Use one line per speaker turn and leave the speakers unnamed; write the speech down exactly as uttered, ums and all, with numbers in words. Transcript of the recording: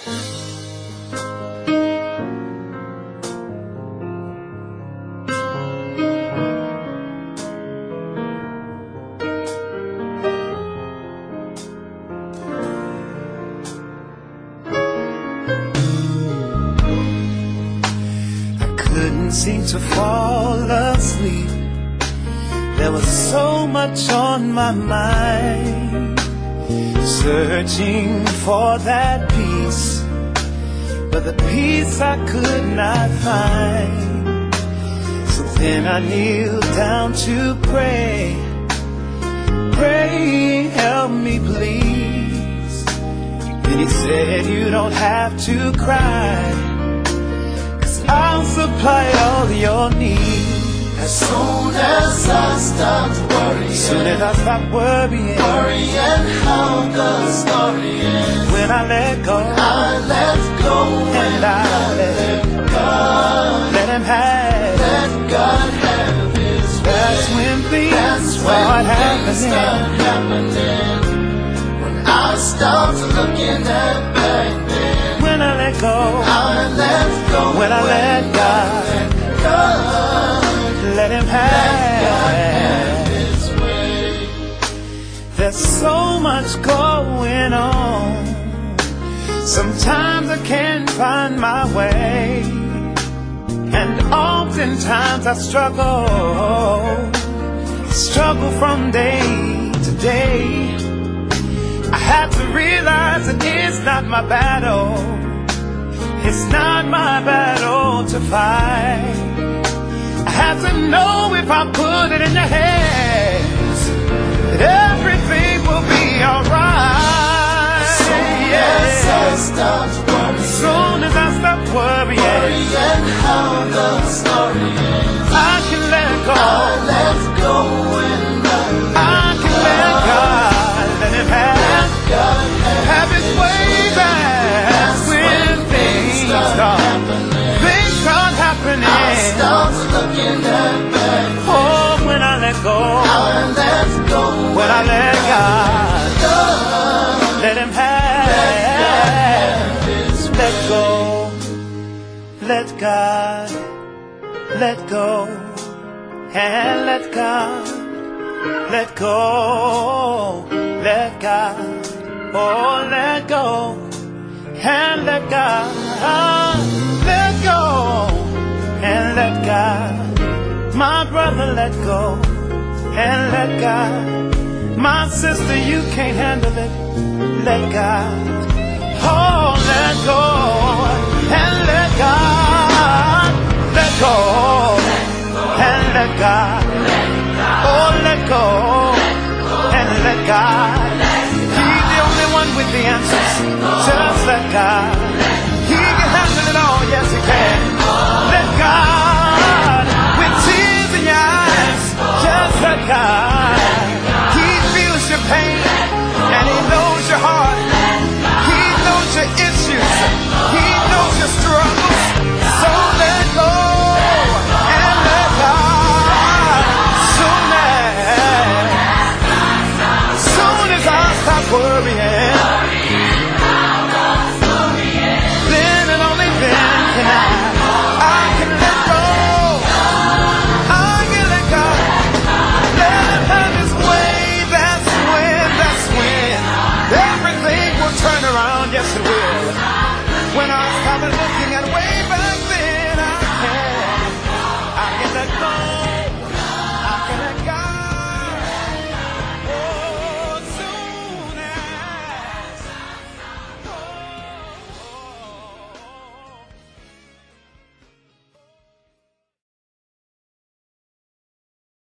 Couldn't seem to fall asleep. There was so much on my mind, searching for that peace, but the peace I could not find. So then I kneeled down to pray. Pray, help me please. Then he said, you don't have to cry, I'll supply all your needs.
As soon as I stopped worrying,
as soon as I stop worrying,
worrying how the story ends.
When I let go,
when I let go,
and I, I let
God,
let Him have,
let God have His way.
That's when things
That's
start
when
happening.
Things start happening. When I stopped looking at back then.
When I let go,
I let go.
When I let God,
let God,
let Him have,
let God have His way.
There's so much going on. Sometimes I can't find my way, and oftentimes I struggle, struggle from day to day. I have to realize that it's not my battle. It's not my battle to fight. I have to know if I put it in your hands, that everything will be alright.
As soon as I stop worrying,
as soon as I stop worrying,
worrying how the story ends,
I can let go.
I let go and
I can let God, let Him have,
God have,
have His way back. When things start happening, things start happening.
I stop looking at back.
Oh, when I let go,
I let go.
when I let God,
God,
let Him have, let go, let God, let go, and let God, let go, let God, oh, let go, and let God, let go, and let God. My brother, let go, and let God. My sister, you can't handle it, let God. Oh, let go, and let God. Let go, and let God. Oh, let go, and let God. He's the only one with the answers. Just let God.